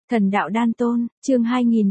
Thần đạo đan tôn, chương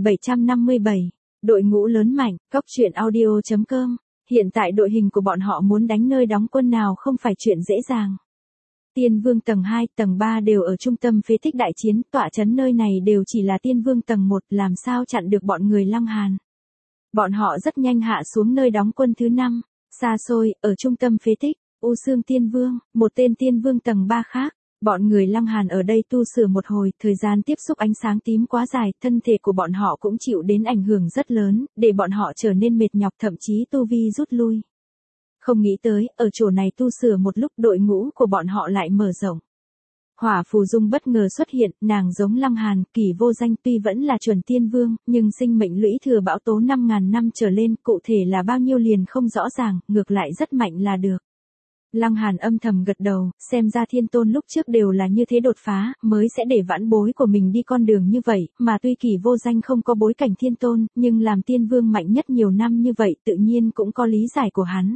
2757. Đội ngũ lớn mạnh, Cốc truyện audio.com. Hiện tại đội hình của bọn họ muốn đánh nơi đóng quân nào không phải chuyện dễ dàng. Tiên vương tầng 2, tầng 3 đều ở trung tâm phế tích đại chiến, tọa trấn nơi này đều chỉ là tiên vương tầng 1, làm sao chặn được bọn người Lăng Hàn. Bọn họ rất nhanh hạ xuống nơi đóng quân thứ 5, xa xôi, ở trung tâm phế tích, U Xương Tiên Vương, một tên tiên vương tầng 3 khác. Bọn người Lăng Hàn ở đây tu sửa một hồi, thời gian tiếp xúc ánh sáng tím quá dài, thân thể của bọn họ cũng chịu đến ảnh hưởng rất lớn, để bọn họ trở nên mệt nhọc, thậm chí tu vi rút lui. Không nghĩ tới, ở chỗ này tu sửa một lúc đội ngũ của bọn họ lại mở rộng. Hỏa Phù Dung bất ngờ xuất hiện, nàng giống Lăng Hàn, Kỳ Vô Danh tuy vẫn là chuẩn tiên vương, nhưng sinh mệnh lũy thừa bão tố 5.000 năm trở lên, cụ thể là bao nhiêu liền không rõ ràng, ngược lại rất mạnh là được. Lăng Hàn âm thầm gật đầu, xem ra Thiên Tôn lúc trước đều là như thế đột phá, mới sẽ để vãn bối của mình đi con đường như vậy, mà tuy Kỳ Vô Danh không có bối cảnh Thiên Tôn, nhưng làm tiên vương mạnh nhất nhiều năm như vậy tự nhiên cũng có lý giải của hắn.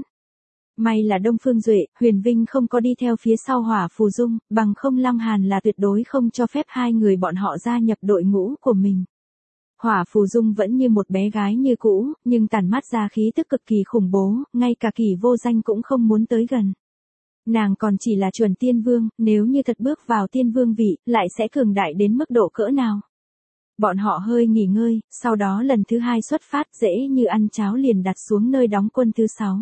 May là Đông Phương Duệ, Huyền Vinh không có đi theo phía sau Hỏa Phù Dung, bằng không Lăng Hàn là tuyệt đối không cho phép hai người bọn họ gia nhập đội ngũ của mình. Hỏa Phù Dung vẫn như một bé gái như cũ, nhưng tản mát ra khí tức cực kỳ khủng bố, ngay cả Kỳ Vô Danh cũng không muốn tới gần. Nàng còn chỉ là chuẩn tiên vương, nếu như thật bước vào tiên vương vị, lại sẽ cường đại đến mức độ cỡ nào. Bọn họ hơi nghỉ ngơi, sau đó lần thứ 2 xuất phát, dễ như ăn cháo liền đặt xuống nơi đóng quân thứ 6.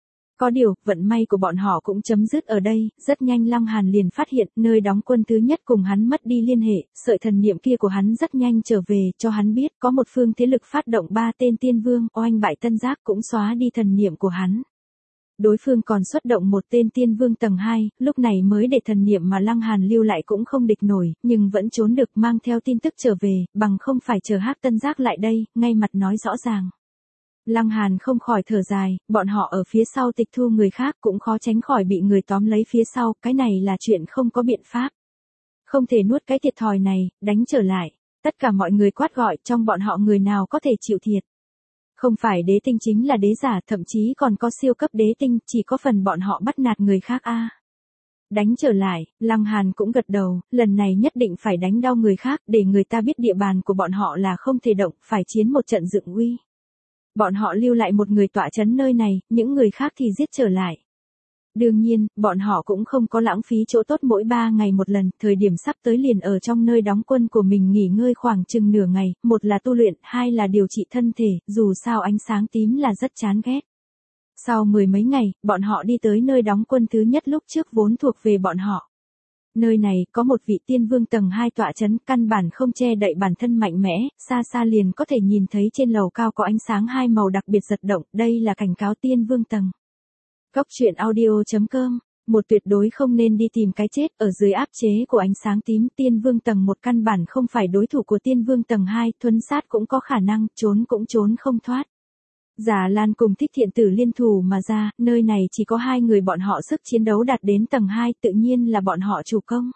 Có điều, vận may của bọn họ cũng chấm dứt ở đây, rất nhanh Lăng Hàn liền phát hiện nơi đóng quân thứ nhất cùng hắn mất đi liên hệ, sợi thần niệm kia của hắn rất nhanh trở về, cho hắn biết có một phương thế lực phát động 3 tên tiên vương, oanh bại Tân Giác cũng xóa đi thần niệm của hắn. Đối phương còn xuất động một tên tiên vương tầng 2, lúc này mới để thần niệm mà Lăng Hàn lưu lại cũng không địch nổi, nhưng vẫn trốn được mang theo tin tức trở về, bằng không phải chờ Hắc Tân Giác lại đây, ngay mặt nói rõ ràng. Lăng Hàn không khỏi thở dài, bọn họ ở phía sau tịch thu người khác cũng khó tránh khỏi bị người tóm lấy phía sau, cái này là chuyện không có biện pháp. Không thể nuốt cái thiệt thòi này, đánh trở lại. Tất cả mọi người quát gọi, trong bọn họ người nào có thể chịu thiệt. Không phải đế tinh chính là đế giả, thậm chí còn có siêu cấp đế tinh, chỉ có phần bọn họ bắt nạt người khác a. Đánh trở lại, Lăng Hàn cũng gật đầu, lần này nhất định phải đánh đau người khác, để người ta biết địa bàn của bọn họ là không thể động, phải chiến một trận dựng uy. Bọn họ lưu lại một người tọa trấn nơi này, những người khác thì giết trở lại. Đương nhiên, bọn họ cũng không có lãng phí chỗ tốt mỗi 3 ngày một lần, thời điểm sắp tới liền ở trong nơi đóng quân của mình nghỉ ngơi khoảng chừng nửa ngày, một là tu luyện, hai là điều trị thân thể, dù sao ánh sáng tím là rất chán ghét. Sau 10 mấy ngày, bọn họ đi tới nơi đóng quân thứ nhất lúc trước vốn thuộc về bọn họ. Nơi này có một vị tiên vương tầng 2 tọa trấn, căn bản không che đậy bản thân mạnh mẽ, xa xa liền có thể nhìn thấy trên lầu cao có ánh sáng 2 màu đặc biệt giật động, đây là cảnh cáo tiên vương tầng. Cốc truyện audio.com. Một tuyệt đối không nên đi tìm cái chết, ở dưới áp chế của ánh sáng tím, tiên vương tầng 1 căn bản không phải đối thủ của tiên vương tầng 2, thuấn sát cũng có khả năng, trốn cũng trốn không thoát. Giả Lan cùng Thích Thiện Tử liên thủ mà ra, nơi này chỉ có 2 người bọn họ sức chiến đấu đạt đến tầng 2, tự nhiên là bọn họ chủ công.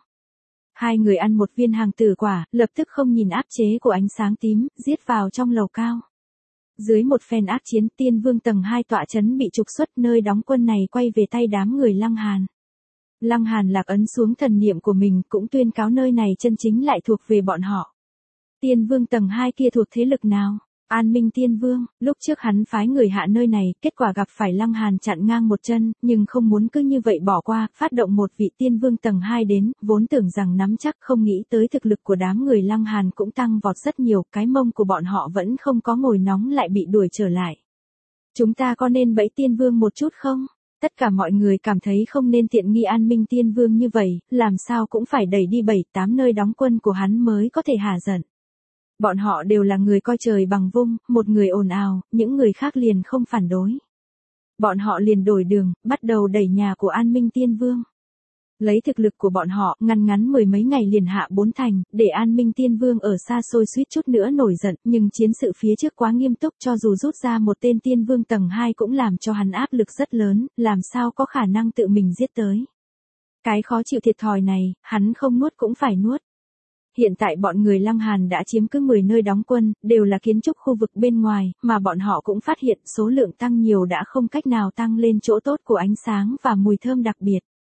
2 người ăn một viên hàng tử quả, lập tức không nhìn áp chế của ánh sáng tím, giết vào trong lầu cao. Dưới một phen ác chiến, tiên vương tầng 2 tọa trấn bị trục xuất, nơi đóng quân này quay về tay đám người Lăng Hàn. Lăng Hàn lạc ấn xuống thần niệm của mình, cũng tuyên cáo nơi này chân chính lại thuộc về bọn họ. Tiên vương tầng 2 kia thuộc thế lực nào? An Minh Tiên Vương, lúc trước hắn phái người hạ nơi này, kết quả gặp phải Lăng Hàn chặn ngang một chân, nhưng không muốn cứ như vậy bỏ qua, phát động một vị tiên vương tầng 2 đến, vốn tưởng rằng nắm chắc, không nghĩ tới thực lực của đám người Lăng Hàn cũng tăng vọt rất nhiều, cái mông của bọn họ vẫn không có ngồi nóng lại bị đuổi trở lại. Chúng ta có nên bẫy tiên vương một chút không? Tất cả mọi người cảm thấy không nên tiện nghi An Minh Tiên Vương như vậy, làm sao cũng phải đẩy đi 7-8 nơi đóng quân của hắn mới có thể hả giận. Bọn họ đều là người coi trời bằng vung, một người ồn ào, những người khác liền không phản đối. Bọn họ liền đổi đường, bắt đầu đẩy nhà của An Minh Tiên Vương. Lấy thực lực của bọn họ, ngắn 10 mấy ngày liền hạ 4 thành, để An Minh Tiên Vương ở xa xôi suýt chút nữa nổi giận, nhưng chiến sự phía trước quá nghiêm túc, cho dù rút ra một tên tiên vương tầng 2 cũng làm cho hắn áp lực rất lớn, làm sao có khả năng tự mình giết tới. Cái khó chịu thiệt thòi này, hắn không nuốt cũng phải nuốt. Hiện tại bọn người Lăng Hàn đã chiếm cứ 10 nơi đóng quân, đều là kiến trúc khu vực bên ngoài, mà bọn họ cũng phát hiện số lượng tăng nhiều đã không cách nào tăng lên chỗ tốt của ánh sáng và mùi thơm đặc biệt.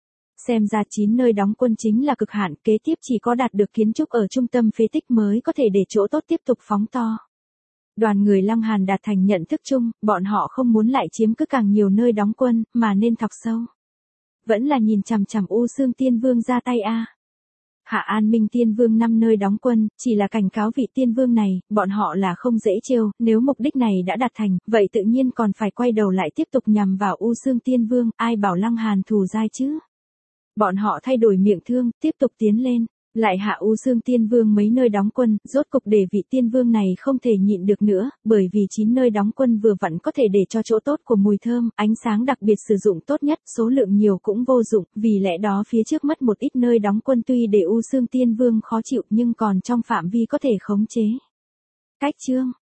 Xem ra 9 nơi đóng quân chính là cực hạn, kế tiếp chỉ có đạt được kiến trúc ở trung tâm phế tích mới có thể để chỗ tốt tiếp tục phóng to. Đoàn người Lăng Hàn đạt thành nhận thức chung, bọn họ không muốn lại chiếm cứ càng nhiều nơi đóng quân, mà nên thọc sâu. Vẫn là nhìn chằm chằm U Xương Tiên Vương ra tay a. Hạ An Minh Tiên Vương 5 nơi đóng quân, chỉ là cảnh cáo vị Tiên Vương này, bọn họ là không dễ trêu, nếu mục đích này đã đạt thành, vậy tự nhiên còn phải quay đầu lại tiếp tục nhằm vào U Xương Tiên Vương, ai bảo Lăng Hàn thù dai chứ. Bọn họ thay đổi miệng thương, tiếp tục tiến lên, lại hạ U Xương Tiên Vương mấy nơi đóng quân, rốt cục để vị Tiên Vương này không thể nhịn được nữa, bởi vì 9 nơi đóng quân vừa vặn có thể để cho chỗ tốt của mùi thơm, ánh sáng đặc biệt sử dụng tốt nhất, số lượng nhiều cũng vô dụng, vì lẽ đó phía trước mất một ít nơi đóng quân tuy để U Xương Tiên Vương khó chịu nhưng còn trong phạm vi có thể khống chế. Cách chương